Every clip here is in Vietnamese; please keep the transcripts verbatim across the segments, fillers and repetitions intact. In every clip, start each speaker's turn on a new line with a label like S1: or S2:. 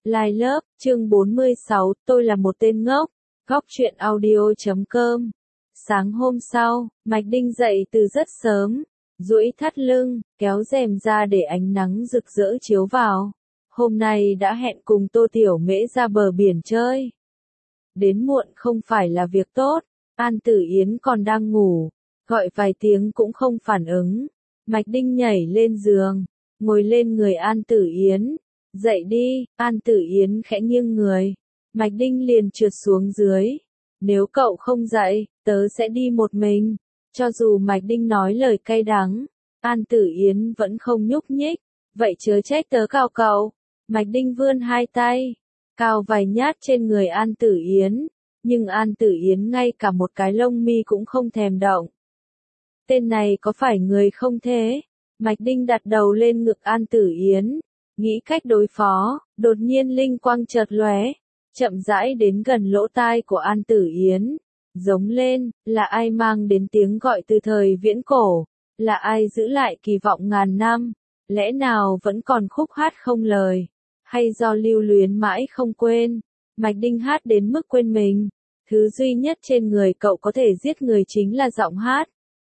S1: Lai lớp, chương bốn mươi sáu, tôi là một tên ngốc. Góc truyện audio chấm com. Sáng hôm sau, Mạch Đinh dậy từ rất sớm, duỗi thắt lưng, kéo rèm ra để ánh nắng rực rỡ chiếu vào. Hôm nay đã hẹn cùng Tô Tiểu Mễ ra bờ biển chơi. Đến muộn không phải là việc tốt, An Tử Yến còn đang ngủ, gọi vài tiếng cũng không phản ứng. Mạch Đinh nhảy lên giường, ngồi lên người An Tử Yến. Dậy đi, An Tử Yến khẽ nghiêng người. Mạch Đinh liền trượt xuống dưới. Nếu cậu không dậy, tớ sẽ đi một mình. Cho dù Mạch Đinh nói lời cay đắng, An Tử Yến vẫn không nhúc nhích. Vậy chớ trách tớ cào cậu. Mạch Đinh vươn hai tay, cào vài nhát trên người An Tử Yến. Nhưng An Tử Yến ngay cả một cái lông mi cũng không thèm động. Tên này có phải người không thế? Mạch Đinh đặt đầu lên ngực An Tử Yến. Nghĩ cách đối phó, đột nhiên linh quang chợt lóe, chậm rãi đến gần lỗ tai của An Tử Yến, giống lên, là ai mang đến tiếng gọi từ thời viễn cổ, là ai giữ lại kỳ vọng ngàn năm, lẽ nào vẫn còn khúc hát không lời, hay do lưu luyến mãi không quên. Mạch Đinh hát đến mức quên mình, thứ duy nhất trên người cậu có thể giết người chính là giọng hát.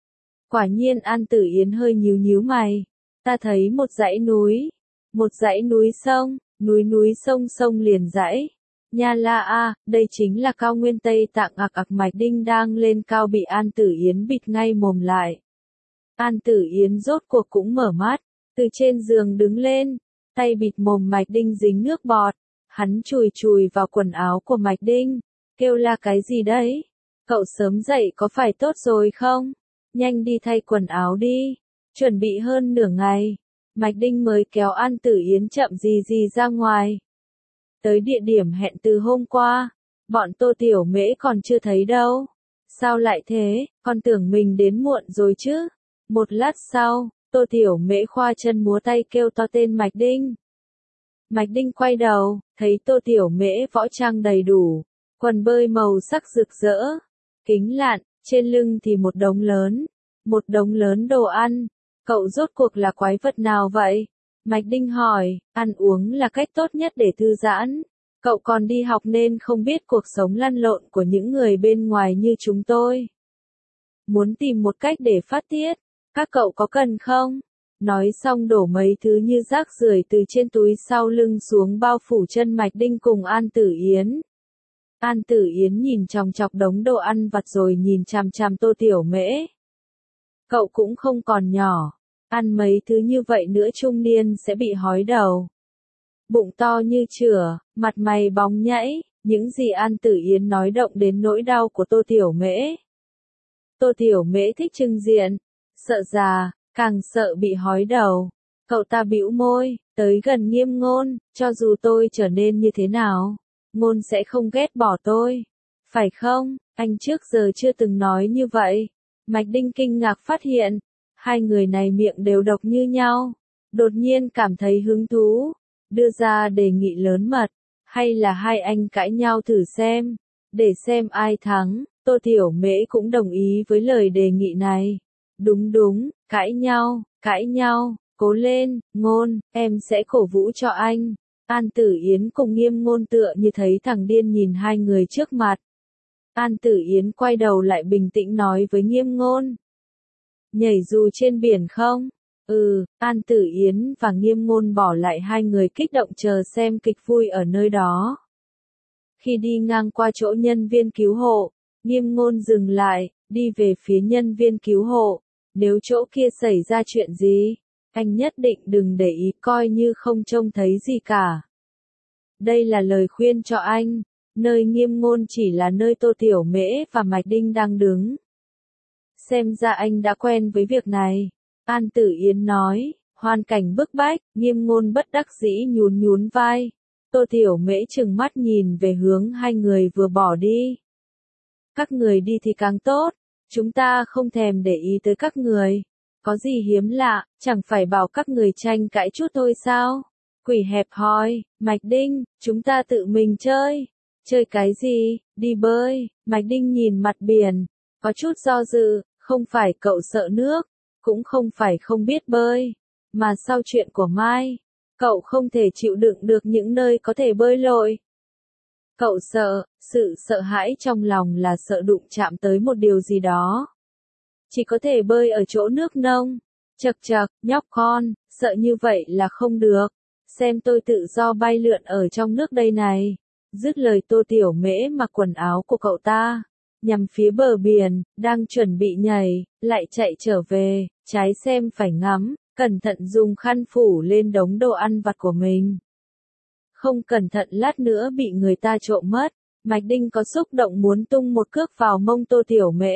S1: Quả nhiên An Tử Yến hơi nhíu nhíu mày, ta thấy một dãy núi. Một dãy núi sông, núi núi sông sông liền dãy. Nha la a, đây chính là cao nguyên Tây Tạng. Ặc ặc. Mạch Đinh đang lên cao bị An Tử Yến bịt ngay mồm lại. An Tử Yến rốt cuộc cũng mở mắt, từ trên giường đứng lên, tay bịt mồm Mạch Đinh dính nước bọt. Hắn chùi chùi vào quần áo của Mạch Đinh, kêu la cái gì đấy? Cậu sớm dậy có phải tốt rồi không? Nhanh đi thay quần áo đi, chuẩn bị hơn nửa ngày. Mạch Đinh mới kéo An Tử Yến chậm gì gì ra ngoài. Tới địa điểm hẹn từ hôm qua, bọn Tô Tiểu Mễ còn chưa thấy đâu. Sao lại thế, con tưởng mình đến muộn rồi chứ. Một lát sau, Tô Tiểu Mễ khoa chân múa tay kêu to tên Mạch Đinh. Mạch Đinh quay đầu, thấy Tô Tiểu Mễ võ trang đầy đủ, quần bơi màu sắc rực rỡ, kính lạn, trên lưng thì một đống lớn, một đống lớn đồ ăn. Cậu rốt cuộc là quái vật nào vậy? Mạch Đinh hỏi, ăn uống là cách tốt nhất để thư giãn. Cậu còn đi học nên không biết cuộc sống lăn lộn của những người bên ngoài như chúng tôi. Muốn tìm một cách để phát tiết, các cậu có cần không? Nói xong đổ mấy thứ như rác rưởi từ trên túi sau lưng xuống bao phủ chân Mạch Đinh cùng An Tử Yến. An Tử Yến nhìn chòng chọc đống đồ ăn vặt rồi nhìn chằm chằm Tô Tiểu Mễ. Cậu cũng không còn nhỏ. Ăn mấy thứ như vậy nữa trung niên sẽ bị hói đầu. Bụng to như chửa, mặt mày bóng nhảy, những gì An Tử Yến nói động đến nỗi đau của Tô Tiểu Mễ. Tô Tiểu Mễ thích trưng diện, sợ già, càng sợ bị hói đầu. Cậu ta bĩu môi, tới gần Nghiêm Ngôn, cho dù tôi trở nên như thế nào, Ngôn sẽ không ghét bỏ tôi. Phải không, anh trước giờ chưa từng nói như vậy. Mạch Đinh kinh ngạc phát hiện, hai người này miệng đều độc như nhau. Đột nhiên cảm thấy hứng thú, đưa ra đề nghị lớn mật, hay là hai anh cãi nhau thử xem, để xem ai thắng. Tô Tiểu Mễ cũng đồng ý với lời đề nghị này. Đúng đúng, cãi nhau, cãi nhau, cố lên, Ngôn, em sẽ cổ vũ cho anh. An Tử Yến cùng Nghiêm Ngôn tựa như thấy thằng điên nhìn hai người trước mặt. An Tử Yến quay đầu lại bình tĩnh nói với Nghiêm Ngôn. Nhảy dù trên biển không? Ừ, An Tử Yến và Nghiêm Ngôn bỏ lại hai người kích động chờ xem kịch vui ở nơi đó. Khi đi ngang qua chỗ nhân viên cứu hộ, Nghiêm Ngôn dừng lại, đi về phía nhân viên cứu hộ. Nếu chỗ kia xảy ra chuyện gì, anh nhất định đừng để ý, coi như không trông thấy gì cả. Đây là lời khuyên cho anh. Nơi Nghiêm Ngôn chỉ là nơi Tô Tiểu Mễ và Mạch Đinh đang đứng. Xem ra anh đã quen với việc này. An Tử Yến nói, hoàn cảnh bức bách, Nghiêm Ngôn bất đắc dĩ nhún nhún vai. Tô Tiểu Mễ trừng mắt nhìn về hướng hai người vừa bỏ đi. Các người đi thì càng tốt, chúng ta không thèm để ý tới các người. Có gì hiếm lạ, chẳng phải bảo các người tranh cãi chút thôi sao? Quỷ hẹp hòi, Mạch Đinh, chúng ta tự mình chơi. Chơi cái gì, đi bơi. Mạch Đinh nhìn mặt biển, có chút do dự, không phải cậu sợ nước, cũng không phải không biết bơi, mà sau chuyện của Mai, Cậu không thể chịu đựng được những nơi có thể bơi lội. Cậu sợ, sự sợ hãi trong lòng là sợ đụng chạm tới một điều gì đó. Chỉ có thể bơi ở chỗ nước nông. Chậc chậc, nhóc con, sợ như vậy là không được. Xem tôi tự do bay lượn ở trong nước đây này. Dứt lời Tô Tiểu Mễ mặc quần áo của cậu ta, nhằm phía bờ biển, đang chuẩn bị nhảy, lại chạy trở về, trái xem phải ngắm, cẩn thận dùng khăn phủ lên đống đồ ăn vặt của mình. Không cẩn thận lát nữa bị người ta trộm mất, Mạch Đinh có xúc động muốn tung một cước vào mông Tô Tiểu Mễ.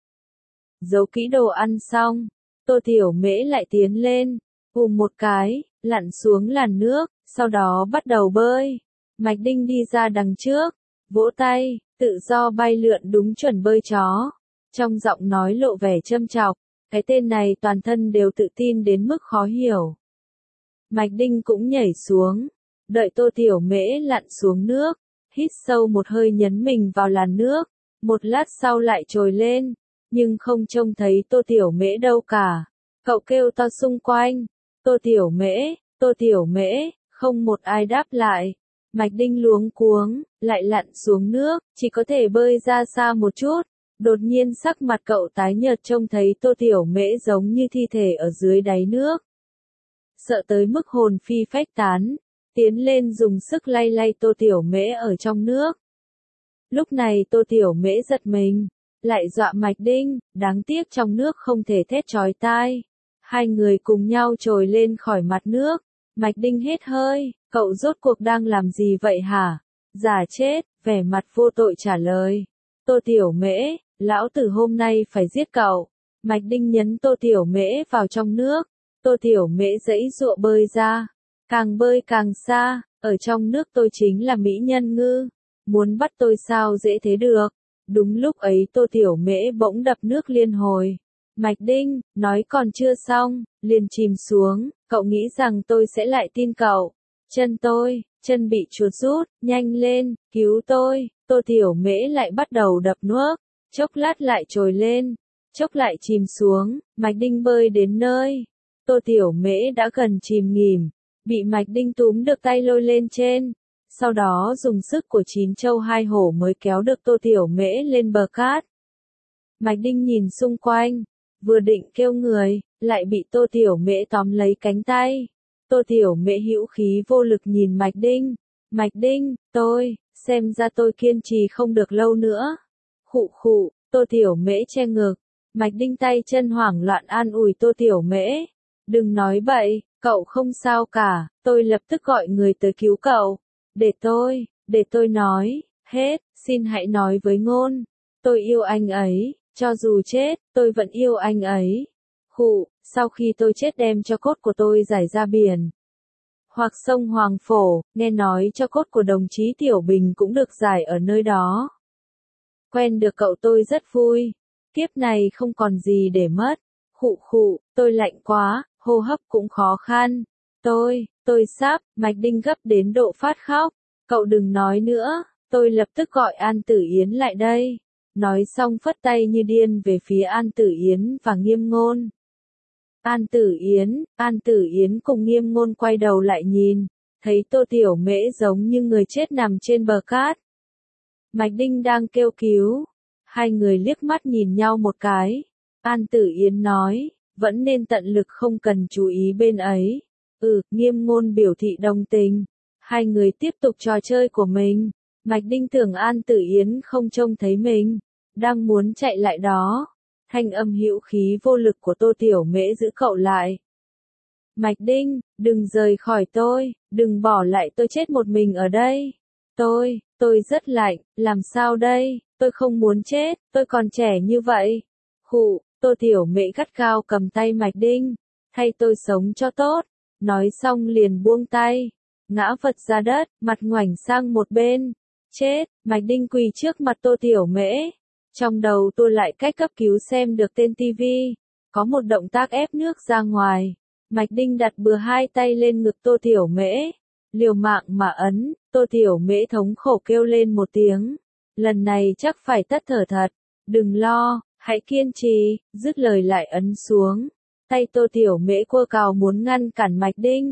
S1: Giấu kỹ đồ ăn xong, Tô Tiểu Mễ lại tiến lên, ùm một cái, lặn xuống làn nước, sau đó bắt đầu bơi. Mạch Đinh đi ra đằng trước, vỗ tay, tự do bay lượn đúng chuẩn bơi chó. Trong giọng nói lộ vẻ châm chọc, cái tên này toàn thân đều tự tin đến mức khó hiểu. Mạch Đinh cũng nhảy xuống, đợi Tô Tiểu Mễ lặn xuống nước, hít sâu một hơi nhấn mình vào làn nước, một lát sau lại trồi lên, nhưng không trông thấy Tô Tiểu Mễ đâu cả. Cậu kêu to xung quanh, Tô Tiểu Mễ, Tô Tiểu Mễ, không một ai đáp lại. Mạch Đinh luống cuống, lại lặn xuống nước, chỉ có thể bơi ra xa một chút. Đột nhiên sắc mặt cậu tái nhợt trông thấy Tô Tiểu Mễ giống như thi thể ở dưới đáy nước. Sợ tới mức hồn phi phách tán, tiến lên dùng sức lay lay Tô Tiểu Mễ ở trong nước. Lúc này Tô Tiểu Mễ giật mình, lại dọa Mạch Đinh, đáng tiếc trong nước không thể thét chói tai. Hai người cùng nhau trồi lên khỏi mặt nước, Mạch Đinh hết hơi, cậu rốt cuộc đang làm gì vậy hả? Giả chết, vẻ mặt vô tội trả lời. Tô Tiểu Mễ, lão tử hôm nay phải giết cậu. Mạch Đinh nhấn Tô Tiểu Mễ vào trong nước, Tô Tiểu Mễ giãy giụa bơi ra, càng bơi càng xa, ở trong nước tôi chính là mỹ nhân ngư, muốn bắt tôi sao dễ thế được. Đúng lúc ấy Tô Tiểu Mễ bỗng đập nước liên hồi. Mạch Đinh, nói còn chưa xong, liền chìm xuống, cậu nghĩ rằng tôi sẽ lại tin cậu. Chân tôi, chân bị chuột rút, nhanh lên, cứu tôi. Tô Tiểu Mễ lại bắt đầu đập nước, chốc lát lại trồi lên, chốc lại chìm xuống. Mạch Đinh bơi đến nơi, Tô Tiểu Mễ đã gần chìm nghỉm, bị Mạch Đinh túm được tay lôi lên trên. Sau đó dùng sức của chín châu hai hổ mới kéo được Tô Tiểu Mễ lên bờ cát. Mạch Đinh nhìn xung quanh, vừa định kêu người, lại bị Tô Tiểu Mễ tóm lấy cánh tay. Tô Tiểu Mễ hữu khí vô lực nhìn Mạch Đinh. Mạch Đinh, tôi, xem ra tôi kiên trì không được lâu nữa. Khụ khụ, Tô Tiểu Mễ che ngực. Mạch Đinh tay chân hoảng loạn an ủi Tô Tiểu Mễ. Đừng nói bậy, cậu không sao cả, tôi lập tức gọi người tới cứu cậu. Để tôi, để tôi nói, hết, xin hãy nói với Ngôn. Tôi yêu anh ấy, cho dù chết, tôi vẫn yêu anh ấy. Khụ, sau khi tôi chết đem cho cốt của tôi giải ra biển. Hoặc sông Hoàng Phổ, nghe nói cho cốt của đồng chí Tiểu Bình cũng được giải ở nơi đó. Quen được cậu tôi rất vui, kiếp này không còn gì để mất. Khụ khụ, tôi lạnh quá, hô hấp cũng khó khăn. Tôi, tôi sắp, Mạch Đinh gấp đến độ phát khóc. Cậu đừng nói nữa, tôi lập tức gọi An Tử Yến lại đây. Nói xong phất tay như điên về phía An Tử Yến và Nghiêm Ngôn. An Tử Yến, An Tử Yến cùng Nghiêm Ngôn quay đầu lại nhìn, thấy Tô Tiểu Mễ giống như người chết nằm trên bờ cát. Mạch Đinh đang kêu cứu. Hai người liếc mắt nhìn nhau một cái. An Tử Yến nói, vẫn nên tận lực không cần chú ý bên ấy. Ừ, Nghiêm Ngôn biểu thị đồng tình. Hai người tiếp tục trò chơi của mình. Mạch Đinh tưởng An Tử Yến không trông thấy mình, đang muốn chạy lại đó. Thanh âm hữu khí vô lực của Tô Tiểu Mễ giữ cậu lại. Mạch Đinh, đừng rời khỏi tôi, đừng bỏ lại tôi chết một mình ở đây. Tôi, tôi rất lạnh, làm sao đây, tôi không muốn chết, tôi còn trẻ như vậy. Khụ, Tô Tiểu Mễ gắt gao cầm tay Mạch Đinh, thay tôi sống cho tốt. Nói xong liền buông tay, ngã vật ra đất, mặt ngoảnh sang một bên. Chết, Mạch Đinh quỳ trước mặt Tô Tiểu Mễ. Trong đầu tôi lại cách cấp cứu xem được tên tivi, có một động tác ép nước ra ngoài. Mạch Đinh đặt bừa hai tay lên ngực Tô Tiểu Mễ, liều mạng mà ấn. Tô Tiểu Mễ thống khổ kêu lên một tiếng. Lần này chắc phải tắt thở thật. Đừng lo, hãy kiên trì. Dứt lời lại ấn xuống. Tay Tô Tiểu Mễ cua cào muốn ngăn cản Mạch Đinh.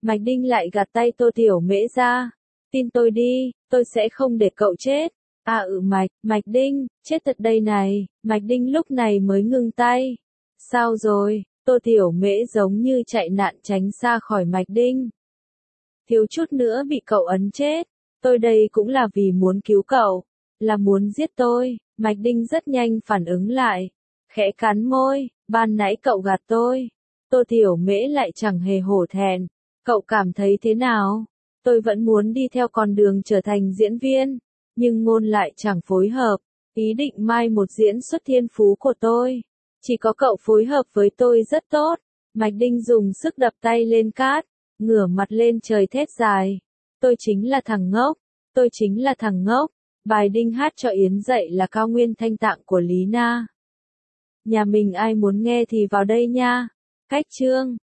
S1: Mạch Đinh lại gạt tay Tô Tiểu Mễ ra. Tin tôi đi, tôi sẽ không để cậu chết. À ừ Mạch, Mạch Đinh, chết thật đây này, Mạch Đinh lúc này mới ngưng tay. Sao rồi, Tô Tiểu Mễ giống như chạy nạn tránh xa khỏi Mạch Đinh. Thiếu chút nữa bị cậu ấn chết, tôi đây cũng là vì muốn cứu cậu, là muốn giết tôi. Mạch Đinh rất nhanh phản ứng lại, khẽ cắn môi, ban nãy cậu gạt tôi. Tô Tiểu Mễ lại chẳng hề hổ thẹn, cậu cảm thấy thế nào? Tôi vẫn muốn đi theo con đường trở thành diễn viên, nhưng ngôn lại chẳng phối hợp, ý định mai một diễn xuất thiên phú của tôi. Chỉ có cậu phối hợp với tôi rất tốt. Mạch Đinh dùng sức đập tay lên cát, ngửa mặt lên trời thét dài. Tôi chính là thằng ngốc, tôi chính là thằng ngốc. Bài Đinh hát cho Yến dậy là cao nguyên thanh tạng của Lý Na. Nhà mình ai muốn nghe thì vào đây nha. Cách chương